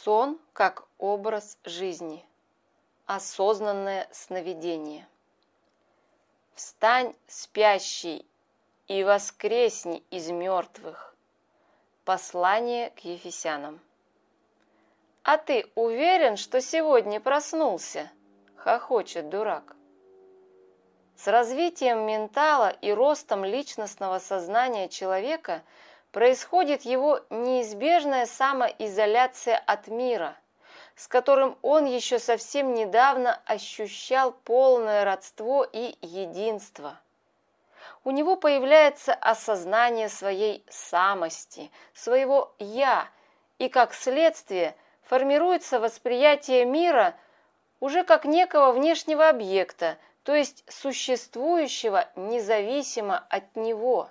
Сон как образ жизни. Осознанное сновидение. Встань, спящий, и воскресни из мертвых. Послание к Ефесянам. А ты уверен, что сегодня проснулся? Хохочет дурак. С развитием ментала и ростом личностного сознания человека происходит его неизбежная самоизоляция от мира, с которым он еще совсем недавно ощущал полное родство и единство. У него появляется осознание своей самости, своего «я», и как следствие формируется восприятие мира уже как некого внешнего объекта, то есть существующего независимо от него.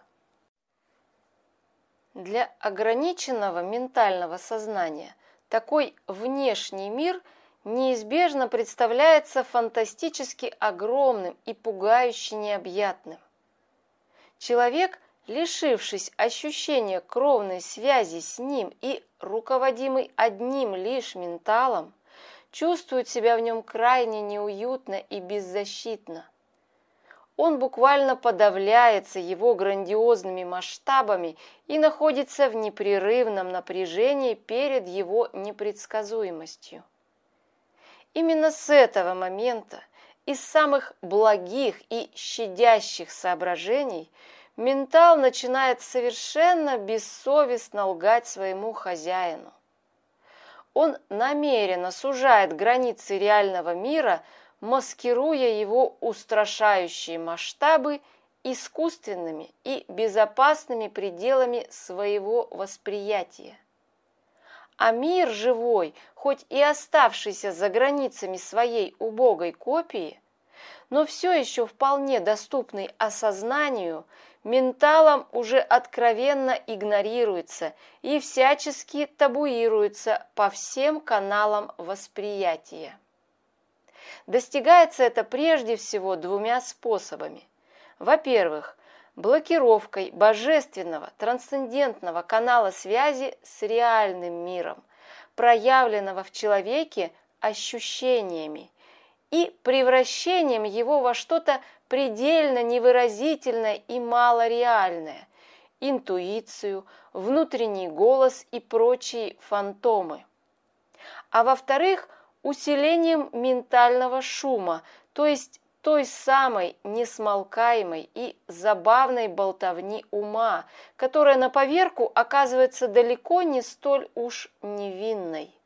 Для ограниченного ментального сознания такой внешний мир неизбежно представляется фантастически огромным и пугающе необъятным. Человек, лишившись ощущения кровной связи с ним и руководимый одним лишь менталом, чувствует себя в нем крайне неуютно и беззащитно. Он буквально подавляется его грандиозными масштабами и находится в непрерывном напряжении перед его непредсказуемостью. Именно с этого момента, из самых благих и щадящих соображений, ментал начинает совершенно бессовестно лгать своему хозяину. Он намеренно сужает границы реального мира, маскируя его устрашающие масштабы искусственными и безопасными пределами своего восприятия. А мир живой, хоть и оставшийся за границами своей убогой копии, но все еще вполне доступный осознанию, менталом уже откровенно игнорируется и всячески табуируется по всем каналам восприятия. Достигается это прежде всего двумя способами. Во-первых, блокировкой божественного трансцендентного канала связи с реальным миром, проявленного в человеке ощущениями, и превращением его во что-то предельно невыразительное и малореальное, интуицию, внутренний голос и прочие фантомы. А во-вторых, усилением ментального шума, то есть той самой несмолкаемой и забавной болтовни ума, которая на поверку оказывается далеко не столь уж невинной.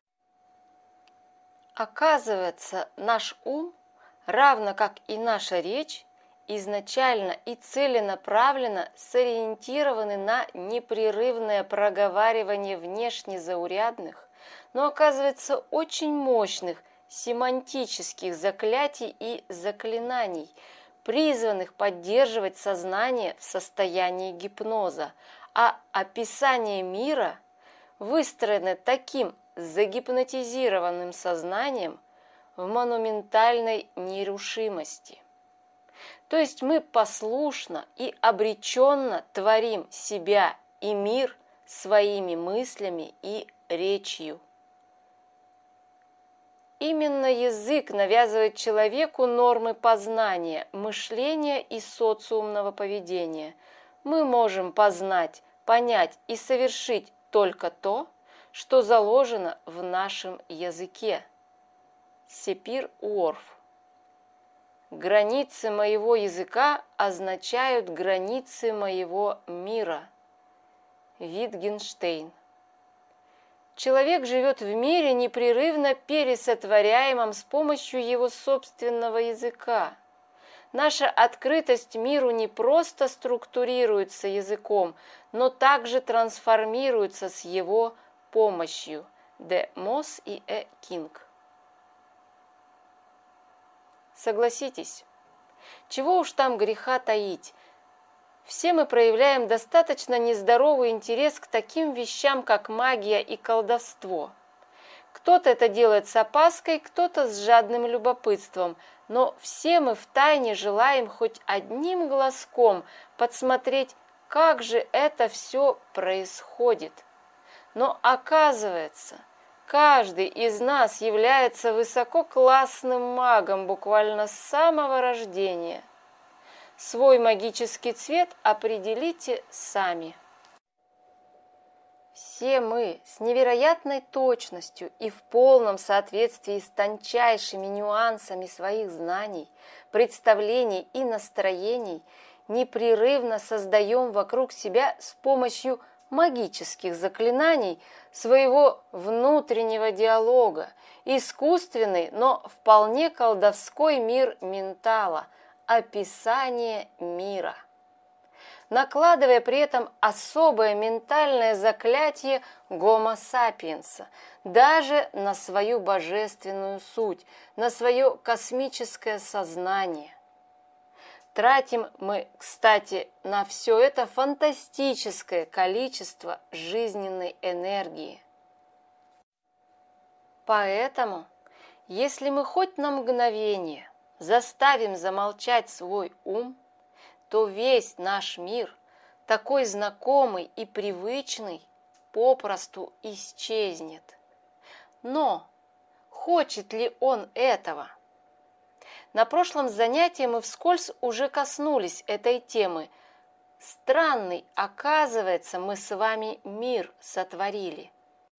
Оказывается, наш ум, равно как и наша речь, изначально и целенаправленно сориентированы на непрерывное проговаривание внешне заурядных, но оказывается очень мощных семантических заклятий и заклинаний, призванных поддерживать сознание в состоянии гипноза, а описание мира выстроено таким загипнотизированным сознанием в монументальной нерушимости. То есть мы послушно и обреченно творим себя и мир своими мыслями и речью. Именно язык навязывает человеку нормы познания, мышления и социумного поведения. Мы можем познать, понять и совершить только то, что заложено в нашем языке. Сепир-Уорф. Границы моего языка означают границы моего мира. Витгенштейн. Человек живет в мире, непрерывно пересотворяемом с помощью его собственного языка. Наша открытость миру не просто структурируется языком, но также трансформируется с его помощью. Д. Мосс и Э. Кинг. Согласитесь, чего уж там греха таить, все мы проявляем достаточно нездоровый интерес к таким вещам, как магия и колдовство. Кто-то это делает с опаской, кто-то с жадным любопытством, но все мы втайне желаем хоть одним глазком подсмотреть, как же это все происходит. Но оказывается, Каждый из нас является высококлассным магом буквально с самого рождения. Свой магический цвет определите сами. Все мы с невероятной точностью и в полном соответствии с тончайшими нюансами своих знаний, представлений и настроений непрерывно создаем вокруг себя с помощью магических заклинаний своего внутреннего диалога, искусственный, но вполне колдовской мир ментала, описание мира, накладывая при этом особое ментальное заклятие гомо сапиенса даже на свою божественную суть, на свое космическое сознание. Тратим мы, кстати, на все это фантастическое количество жизненной энергии. Поэтому, если мы хоть на мгновение заставим замолчать свой ум, то весь наш мир, такой знакомый и привычный, попросту исчезнет. Но хочет ли он этого? На прошлом занятии мы вскользь уже коснулись этой темы. Странный, оказывается, мы с вами мир сотворили.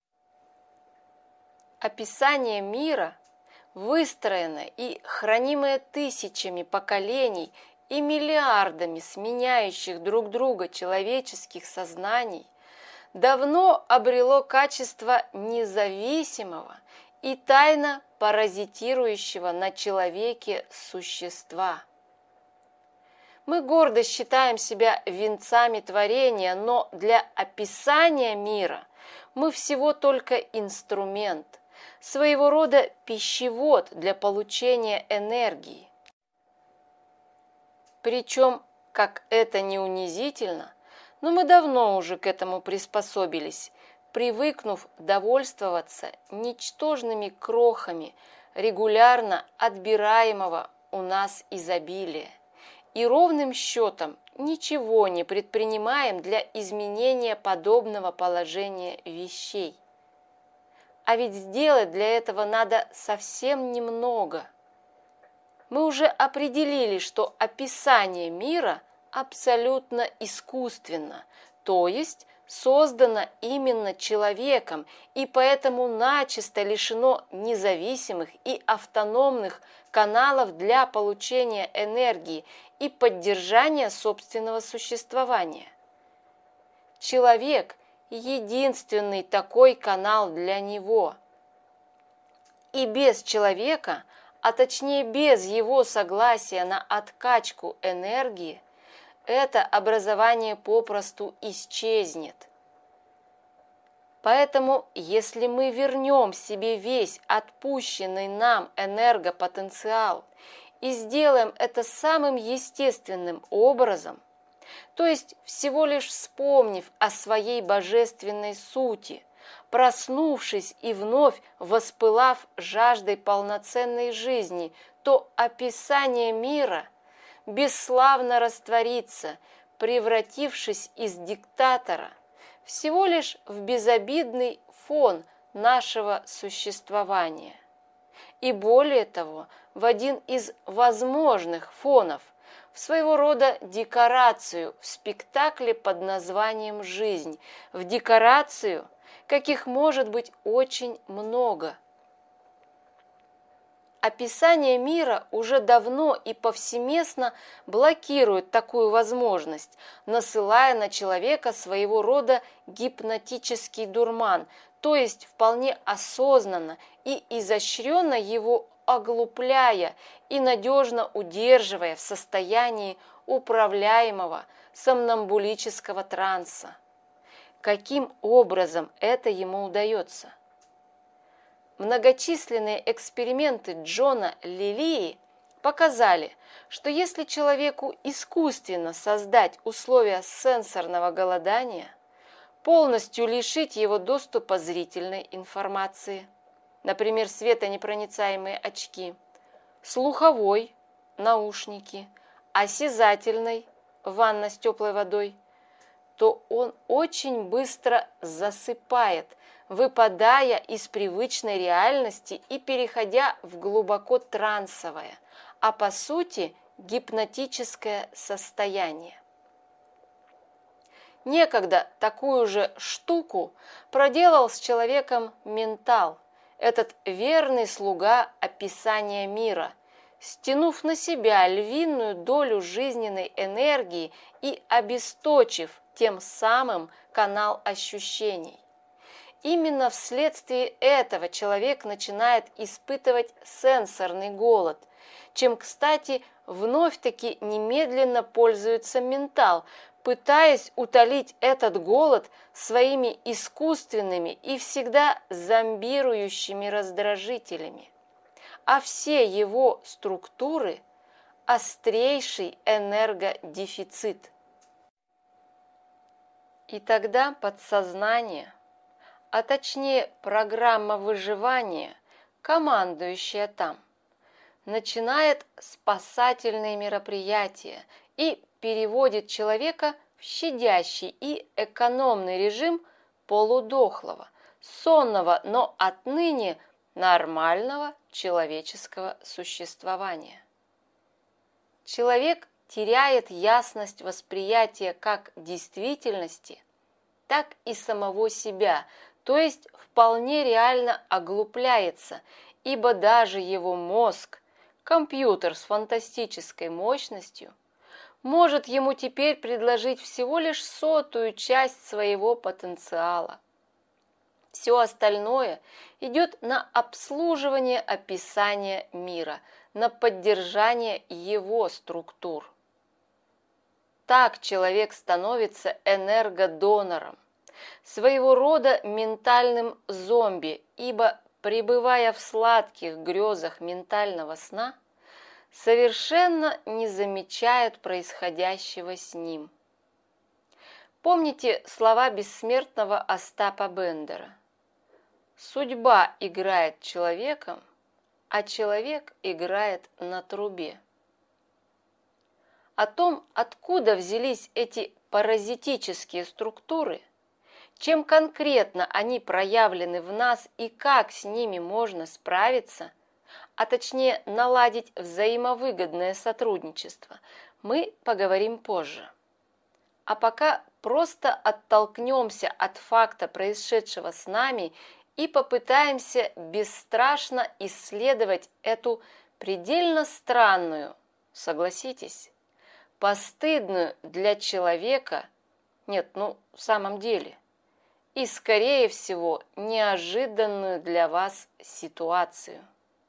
Описание мира, выстроенное и хранимое тысячами поколений и миллиардами сменяющих друг друга человеческих сознаний, давно обрело качество независимого и тайно паразитирующего на человеке существа. Мы гордо считаем себя венцами творения, но для описания мира мы всего только инструмент, своего рода пищевод для получения энергии. Причем, как это не унизительно, но мы давно уже к этому приспособились, привыкнув довольствоваться ничтожными крохами регулярно отбираемого у нас изобилия и ровным счетом ничего не предпринимаем для изменения подобного положения вещей. А ведь сделать для этого надо совсем немного. Мы уже определили, что описание мира абсолютно искусственно, то есть создано именно человеком и поэтому начисто лишено независимых и автономных каналов для получения энергии и поддержания собственного существования. Человек – единственный такой канал для него. И без человека, а точнее без его согласия на откачку энергии, это образование попросту исчезнет. Поэтому, если мы вернем себе весь отпущенный нам энергопотенциал и сделаем это самым естественным образом, то есть всего лишь вспомнив о своей божественной сути, проснувшись и вновь воспылав жаждой полноценной жизни, то описание мира бесславно растворится, превратившись из диктатора всего лишь в безобидный фон нашего существования. И более того, в один из возможных фонов, в своего рода декорацию в спектакле под названием «Жизнь», в декорацию, каких может быть очень много. Описание мира уже давно и повсеместно блокирует такую возможность, насылая на человека своего рода гипнотический дурман, то есть вполне осознанно и изощренно его оглупляя и надежно удерживая в состоянии управляемого сомнамбулического транса. Каким образом это ему удается? Многочисленные эксперименты Джона Лилии показали, что если человеку искусственно создать условия сенсорного голодания, полностью лишить его доступа зрительной информации, например, светонепроницаемые очки, слуховой, наушники, осязательной, ванна с теплой водой, то он очень быстро засыпает, выпадая из привычной реальности и переходя в глубоко трансовое, а по сути гипнотическое состояние. Некогда такую же штуку проделал с человеком ментал, этот верный слуга описания мира, стянув на себя львиную долю жизненной энергии и обесточив тем самым канал ощущений. Именно вследствие этого человек начинает испытывать сенсорный голод, чем, кстати, вновь-таки немедленно пользуется ментал, пытаясь утолить этот голод своими искусственными и всегда зомбирующими раздражителями. А все его структуры – острейший энергодефицит. И тогда подсознание, а точнее программа выживания, командующая там, начинает спасательные мероприятия и переводит человека в щадящий и экономный режим полудохлого, сонного, но отныне нормального человеческого существования. Человек теряет ясность восприятия как действительности, так и самого себя, то есть вполне реально оглупляется, ибо даже его мозг, компьютер с фантастической мощностью, может ему теперь предложить всего лишь 100-ую часть своего потенциала. Все остальное идет на обслуживание описания мира, на поддержание его структур. Так человек становится энергодонором, своего рода ментальным зомби, ибо, пребывая в сладких грезах ментального сна, совершенно не замечает происходящего с ним. Помните слова бессмертного Остапа Бендера? «Судьба играет человеком, а человек играет на трубе». О том, откуда взялись эти паразитические структуры, чем конкретно они проявлены в нас и как с ними можно справиться, а точнее наладить взаимовыгодное сотрудничество, мы поговорим позже. А пока просто оттолкнемся от факта происшедшего с нами и попытаемся бесстрашно исследовать эту предельно странную, согласитесь, постыдную для человека, нет, в самом деле, и, скорее всего, неожиданную для вас ситуацию.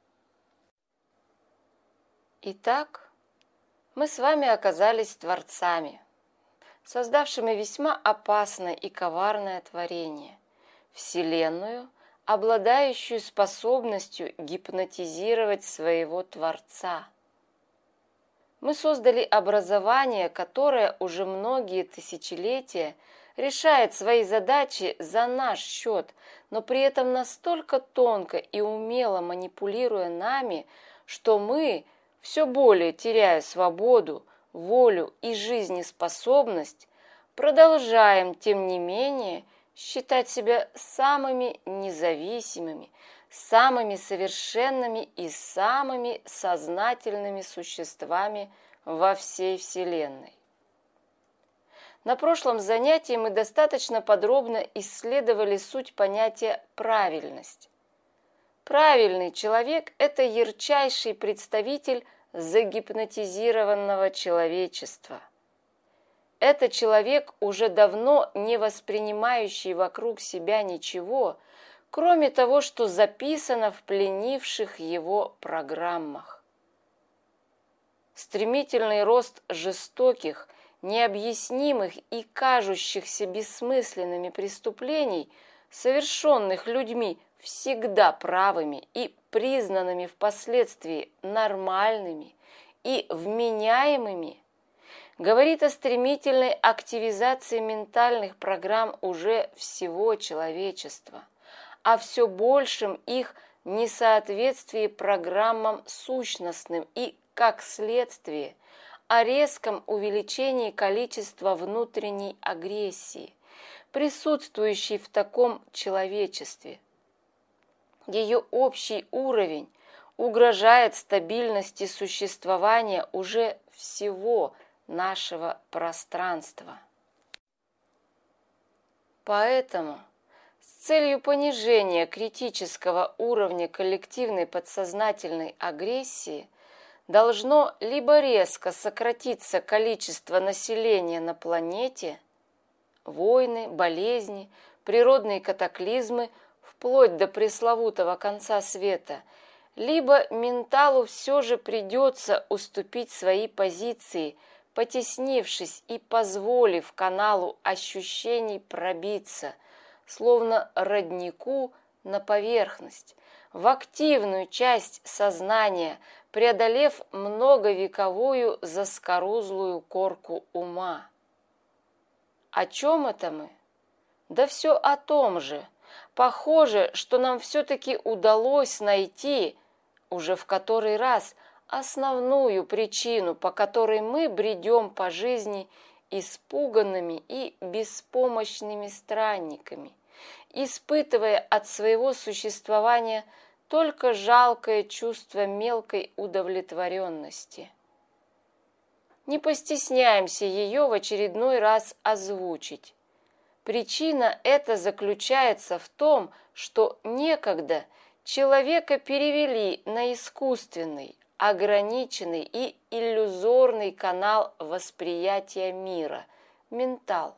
Итак, мы с вами оказались творцами, создавшими весьма опасное и коварное творение – Вселенную, обладающую способностью гипнотизировать своего Творца. Мы создали образование, которое уже многие тысячелетия решает свои задачи за наш счет, но при этом настолько тонко и умело манипулируя нами, что мы, все более теряя свободу, волю и жизнеспособность, продолжаем, тем не менее, считать себя самыми независимыми, самыми совершенными и самыми сознательными существами во всей Вселенной. На прошлом занятии мы достаточно подробно исследовали суть понятия «правильность». Правильный человек – это ярчайший представитель загипнотизированного человечества. Это человек, уже давно не воспринимающий вокруг себя ничего, кроме того, что записано в пленивших его программах. Стремительный рост жестоких, необъяснимых и кажущихся бессмысленными преступлений, совершенных людьми всегда правыми и признанными впоследствии нормальными и вменяемыми, говорит о стремительной активизации ментальных программ уже всего человечества, о все большем их несоответствии программам сущностным и, как следствие, о резком увеличении количества внутренней агрессии, присутствующей в таком человечестве. Ее общий уровень угрожает стабильности существования уже всего нашего пространства. Поэтому с целью понижения критического уровня коллективной подсознательной агрессии должно либо резко сократиться количество населения на планете, войны, болезни, природные катаклизмы, вплоть до пресловутого конца света, либо менталу все же придется уступить свои позиции, потеснившись и позволив каналу ощущений пробиться, словно роднику, на поверхность, в активную часть сознания, преодолев многовековую заскорузлую корку ума. О чем это мы? Да все о том же. Похоже, что нам все-таки удалось найти, уже в который раз, основную причину, по которой мы бредем по жизни испуганными и беспомощными странниками, испытывая от своего существования только жалкое чувство мелкой удовлетворенности. Не постесняемся ее в очередной раз озвучить. Причина эта заключается в том, что некогда человека перевели на искусственный, ограниченный и иллюзорный канал восприятия мира – ментал.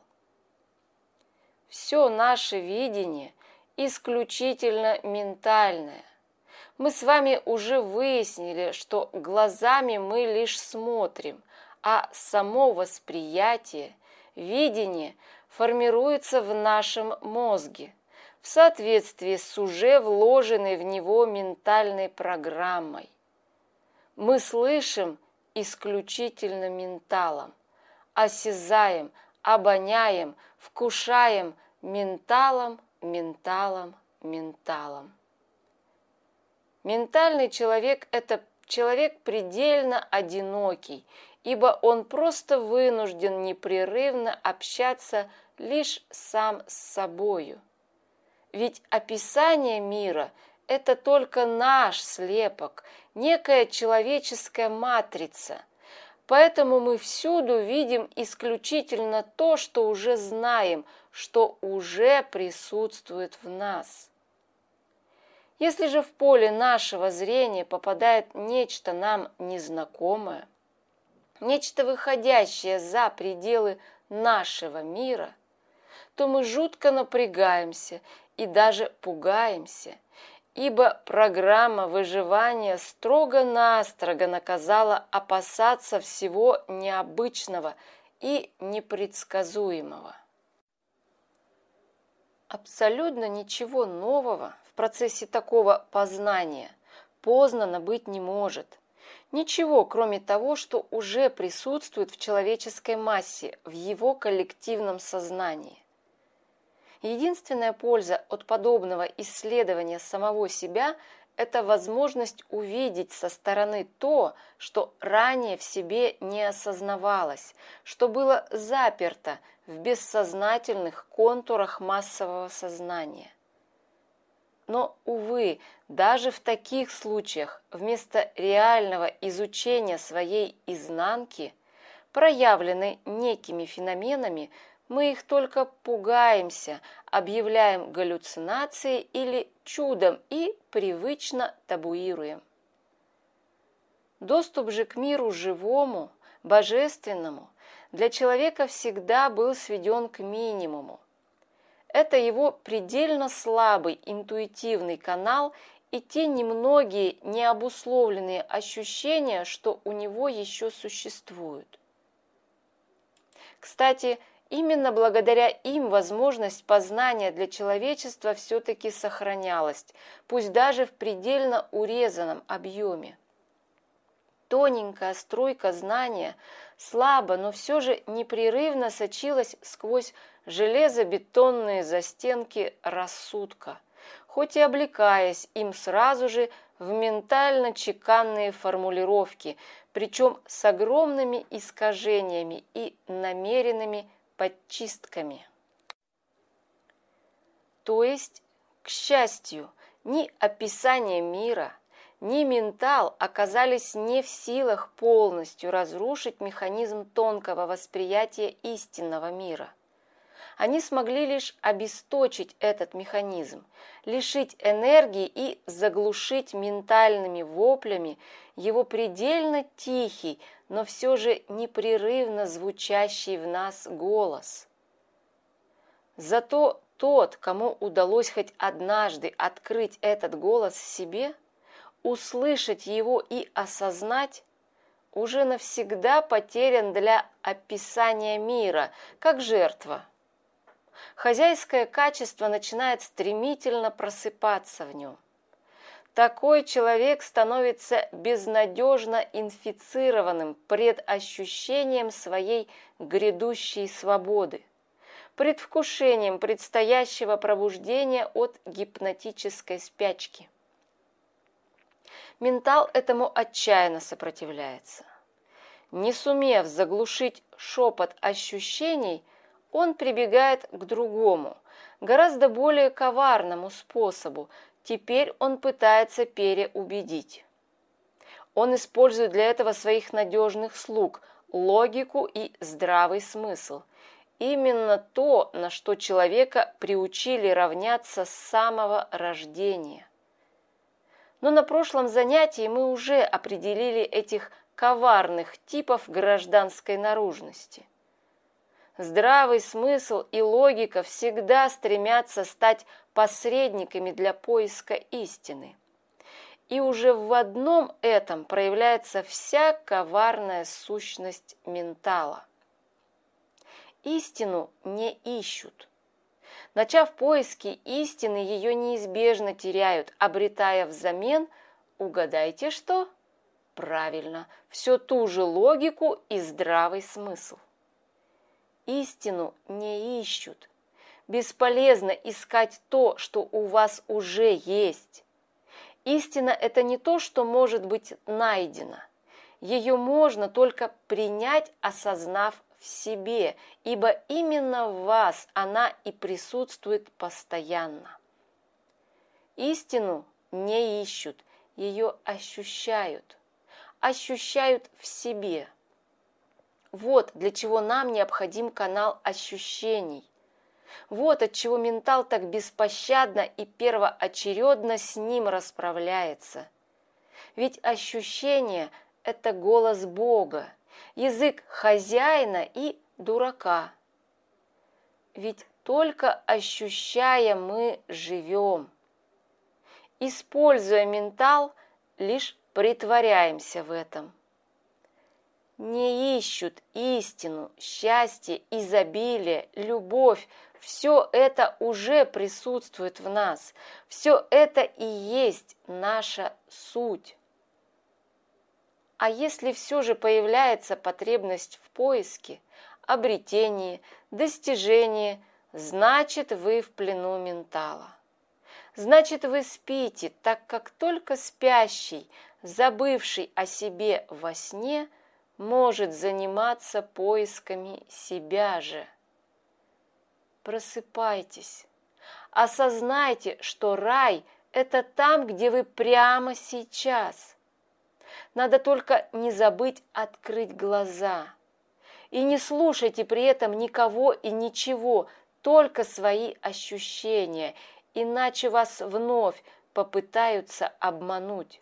Все наше видение исключительно ментальное. Мы с вами уже выяснили, что глазами мы лишь смотрим, а само восприятие, видение формируется в нашем мозге в соответствии с уже вложенной в него ментальной программой. Мы слышим исключительно менталом, осязаем, обоняем, вкушаем менталом, менталом, менталом. Ментальный человек – это человек предельно одинокий, ибо он просто вынужден непрерывно общаться лишь сам с собою. Ведь описание мира – это только наш слепок, некая человеческая матрица. Поэтому мы всюду видим исключительно то, что уже знаем, что уже присутствует в нас. Если же в поле нашего зрения попадает нечто нам незнакомое, нечто выходящее за пределы нашего мира, то мы жутко напрягаемся и даже пугаемся, ибо программа выживания строго-настрого наказала опасаться всего необычного и непредсказуемого. Абсолютно ничего нового в процессе такого познания познано быть не может. Ничего, кроме того, что уже присутствует в человеческой массе, в его коллективном сознании. Единственная польза от подобного исследования самого себя – это возможность увидеть со стороны то, что ранее в себе не осознавалось, что было заперто в бессознательных контурах массового сознания. Но, увы, даже в таких случаях вместо реального изучения своей изнанки, проявленной некими феноменами, мы их только пугаемся, объявляем галлюцинацией или чудом и привычно табуируем. Доступ же к миру живому, божественному, для человека всегда был сведен к минимуму. Это его предельно слабый интуитивный канал и те немногие необусловленные ощущения, что у него еще существуют. Кстати, именно благодаря им возможность познания для человечества все-таки сохранялась, пусть даже в предельно урезанном объеме. Тоненькая струйка знания слабо, но все же непрерывно сочилась сквозь железобетонные застенки рассудка, хоть и облекаясь им сразу же в ментально-чеканные формулировки, причем с огромными искажениями и намеренными подчистками. То есть, к счастью, ни описание мира, ни ментал оказались не в силах полностью разрушить механизм тонкого восприятия истинного мира. Они смогли лишь обесточить этот механизм, лишить энергии и заглушить ментальными воплями его предельно тихий, но все же непрерывно звучащий в нас голос. Зато тот, кому удалось хоть однажды открыть этот голос в себе, услышать его и осознать, уже навсегда потерян для описания мира, как жертва. Хозяйское качество начинает стремительно просыпаться в нем. Такой человек становится безнадежно инфицированным предощущением своей грядущей свободы, предвкушением предстоящего пробуждения от гипнотической спячки. Ментал этому отчаянно сопротивляется. Не сумев заглушить шепот ощущений, он прибегает к другому, гораздо более коварному способу. Теперь он пытается переубедить. Он использует для этого своих надежных слуг – логику и здравый смысл. Именно то, на что человека приучили равняться с самого рождения. Но на прошлом занятии мы уже определили этих коварных типов гражданской наружности. Здравый смысл и логика всегда стремятся стать посредниками для поиска истины. И уже в одном этом проявляется вся коварная сущность ментала. Истину не ищут. Начав поиски истины, ее неизбежно теряют, обретая взамен, угадайте что? Правильно, все ту же логику и здравый смысл. Истину не ищут. Бесполезно искать то, что у вас уже есть. Истина – это не то, что может быть найдено. Ее можно только принять, осознав в себе, ибо именно в вас она и присутствует постоянно. Истину не ищут, ее ощущают. Ощущают в себе. Вот для чего нам необходим канал ощущений. Вот отчего ментал так беспощадно и первоочередно с ним расправляется. Ведь ощущение – это голос Бога, язык хозяина и дурака. Ведь только ощущая мы живем. Используя ментал, лишь притворяемся в этом. Не ищут истину, счастье, изобилие, любовь. Все это уже присутствует в нас. Все это и есть наша суть. А если все же появляется потребность в поиске, обретении, достижении, значит, вы в плену ментала. Значит, вы спите, так как только спящий, забывший о себе во сне, может заниматься поисками себя же. Просыпайтесь, осознайте, что рай – это там, где вы прямо сейчас. Надо только не забыть открыть глаза. И не слушайте при этом никого и ничего, только свои ощущения, иначе вас вновь попытаются обмануть.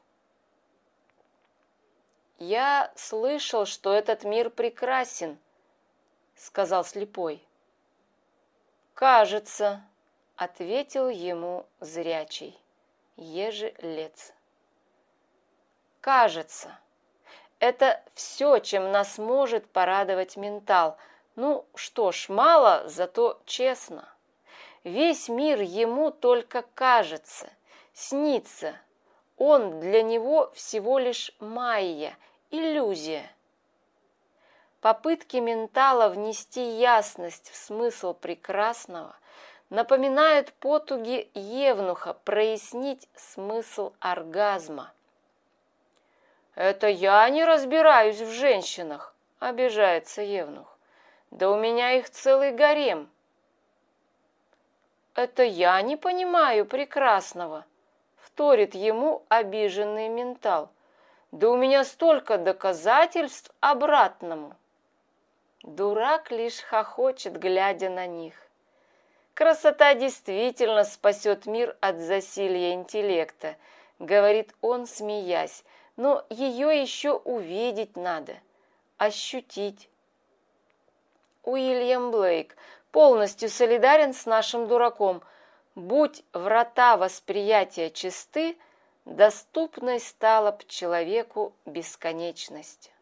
«Я слышал, что этот мир прекрасен», — сказал слепой. «Кажется», — ответил ему зрячий, ежелец. «Кажется. Это все, чем нас может порадовать ментал. Ну что ж, мало, зато честно. Весь мир ему только кажется, снится. Он для него всего лишь майя, иллюзия. Попытки ментала внести ясность в смысл прекрасного напоминают потуги евнуха прояснить смысл оргазма. «Это я не разбираюсь в женщинах», — обижается евнух. «Да у меня их целый гарем». «Это я не понимаю прекрасного», — вторит ему обиженный ментал. «Да у меня столько доказательств обратному». Дурак лишь хохочет, глядя на них. «Красота действительно спасет мир от засилья интеллекта», — говорит он, смеясь, «но ее еще увидеть надо, ощутить». Уильям Блейк полностью солидарен с нашим дураком. Будь врата восприятия чисты, доступной стала б человеку бесконечность.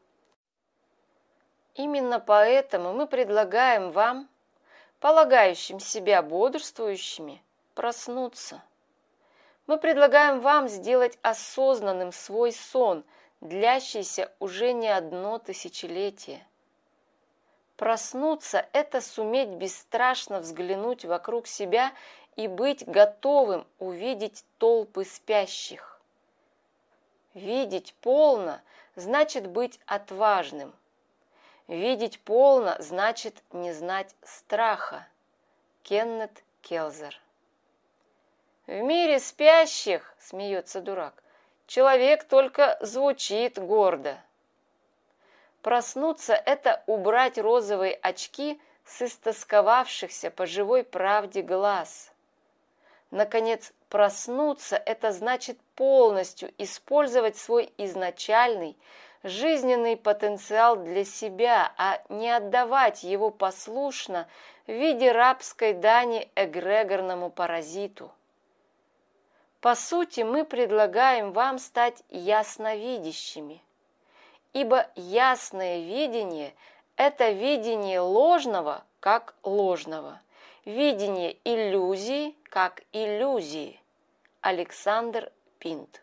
Именно поэтому мы предлагаем вам, полагающим себя бодрствующими, проснуться. Мы предлагаем вам сделать осознанным свой сон, длящийся уже не одно тысячелетие. Проснуться – это суметь бесстрашно взглянуть вокруг себя и быть готовым увидеть толпы спящих. Видеть полно – значит быть отважным. Видеть полно значит не знать страха. Кеннет Келзер. В мире спящих, смеется дурак, человек только звучит гордо. Проснуться – это убрать розовые очки с истосковавшихся по живой правде глаз. Наконец, проснуться – это значит полностью использовать свой изначальный, жизненный потенциал для себя, а не отдавать его послушно в виде рабской дани эгрегорному паразиту. По сути, мы предлагаем вам стать ясновидящими, ибо ясное видение – это видение ложного как ложного, видение иллюзии как иллюзии. Александр Пинт.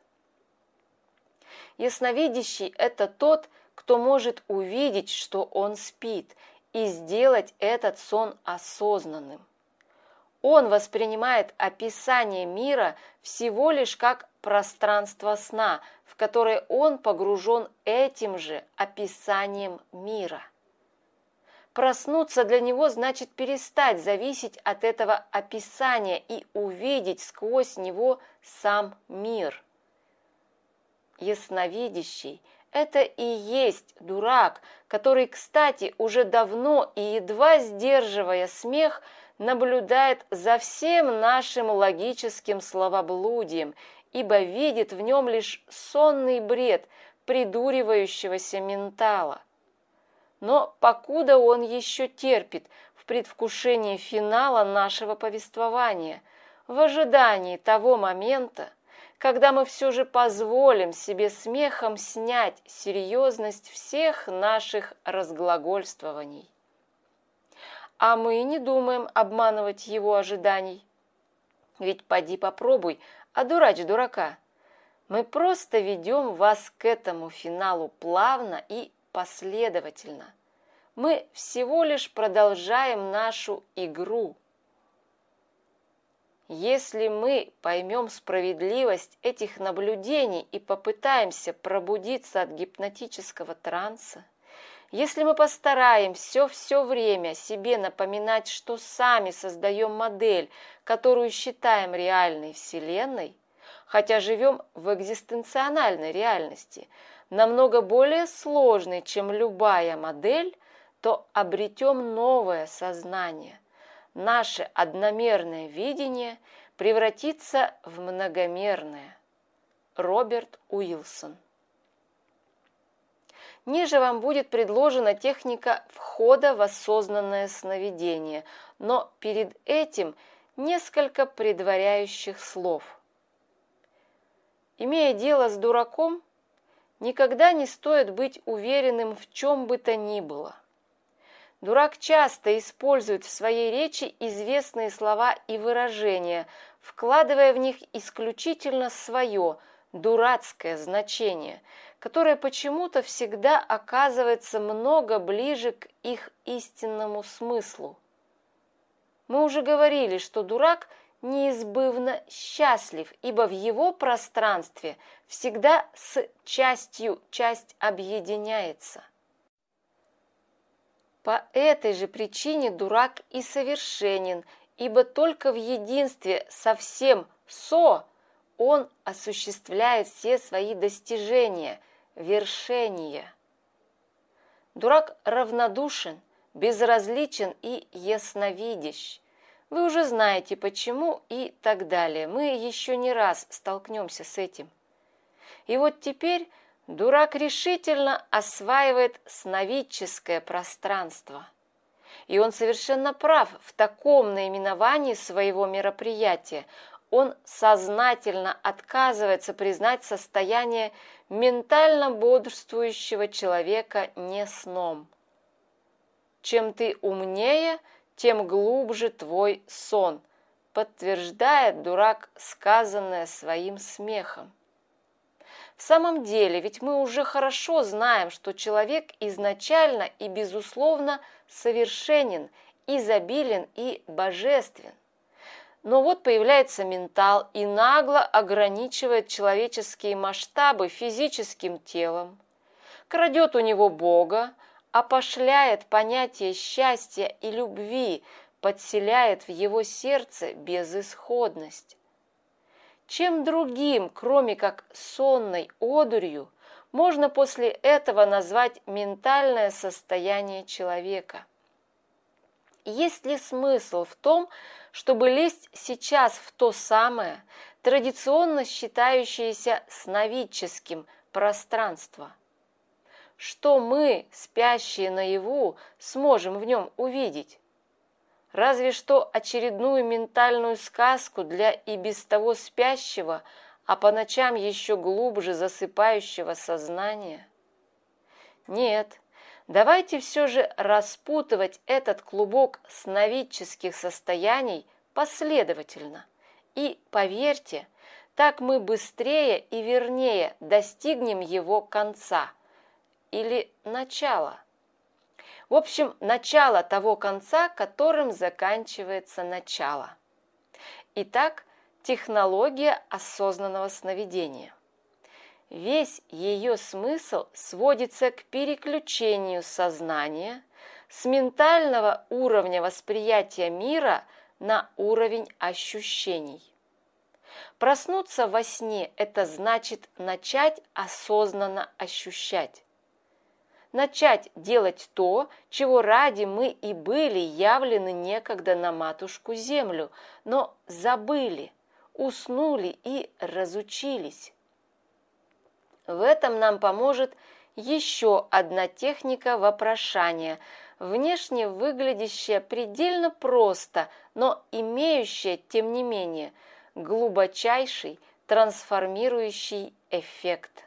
Ясновидящий – это тот, кто может увидеть, что он спит, и сделать этот сон осознанным. Он воспринимает описание мира всего лишь как пространство сна, в которое он погружен этим же описанием мира. Проснуться для него значит перестать зависеть от этого описания и увидеть сквозь него сам мир. Ясновидящий – это и есть дурак, который, кстати, уже давно и едва сдерживая смех, наблюдает за всем нашим логическим словоблудием, ибо видит в нем лишь сонный бред придуривающегося ментала. Но покуда он еще терпит в предвкушении финала нашего повествования, в ожидании того момента, когда мы все же позволим себе смехом снять серьезность всех наших разглагольствований. А мы не думаем обманывать его ожиданий. Ведь поди попробуй, одурачь дурака. Мы просто ведем вас к этому финалу плавно и последовательно. Мы всего лишь продолжаем нашу игру. Если мы поймем справедливость этих наблюдений и попытаемся пробудиться от гипнотического транса, если мы постараемся все время себе напоминать, что сами создаем модель, которую считаем реальной Вселенной, хотя живем в экзистенциональной реальности, намного более сложной, чем любая модель, то обретем новое сознание. Наше одномерное видение превратится в многомерное. Роберт Уилсон. Ниже вам будет предложена техника входа в осознанное сновидение, но перед этим несколько предваряющих слов. Имея дело с дураком, никогда не стоит быть уверенным в чем бы то ни было. Дурак часто использует в своей речи известные слова и выражения, вкладывая в них исключительно свое, дурацкое значение, которое почему-то всегда оказывается много ближе к их истинному смыслу. Мы уже говорили, что дурак неизбывно счастлив, ибо в его пространстве всегда с частью часть объединяется. По этой же причине дурак и совершенен, ибо только в единстве со всем «со» он осуществляет все свои достижения, вершения. Дурак равнодушен, безразличен и ясновидящ. Вы уже знаете почему и так далее. Мы еще не раз столкнемся с этим. И вот теперь дурак решительно осваивает сновидческое пространство. И он совершенно прав в таком наименовании своего мероприятия. Он сознательно отказывается признать состояние ментально бодрствующего человека не сном. Чем ты умнее, тем глубже твой сон, подтверждает дурак сказанное своим смехом. В самом деле, ведь мы уже хорошо знаем, что человек изначально и безусловно совершенен, изобилен и божествен. Но вот появляется ментал и нагло ограничивает человеческие масштабы физическим телом, крадет у него Бога, опошляет понятие счастья и любви, подселяет в его сердце безысходность. Чем другим, кроме как сонной одурью, можно после этого назвать ментальное состояние человека? Есть ли смысл в том, чтобы лезть сейчас в то самое, традиционно считающееся сновидческим пространство? Что мы, спящие наяву, сможем в нем увидеть? Разве что очередную ментальную сказку для и без того спящего, а по ночам еще глубже засыпающего сознания? Нет, давайте все же распутывать этот клубок сновидческих состояний последовательно. И, поверьте, так мы быстрее и вернее достигнем его конца или начала. В общем, начало того конца, которым заканчивается начало. Итак, технология осознанного сновидения. Весь ее смысл сводится к переключению сознания с ментального уровня восприятия мира на уровень ощущений. Проснуться во сне – это значит начать осознанно ощущать. Начать делать то, чего ради мы и были явлены некогда на матушку землю, но забыли, уснули и разучились. В этом нам поможет еще одна техника вопрошания, внешне выглядящая предельно просто, но имеющая, тем не менее, глубочайший трансформирующий эффект.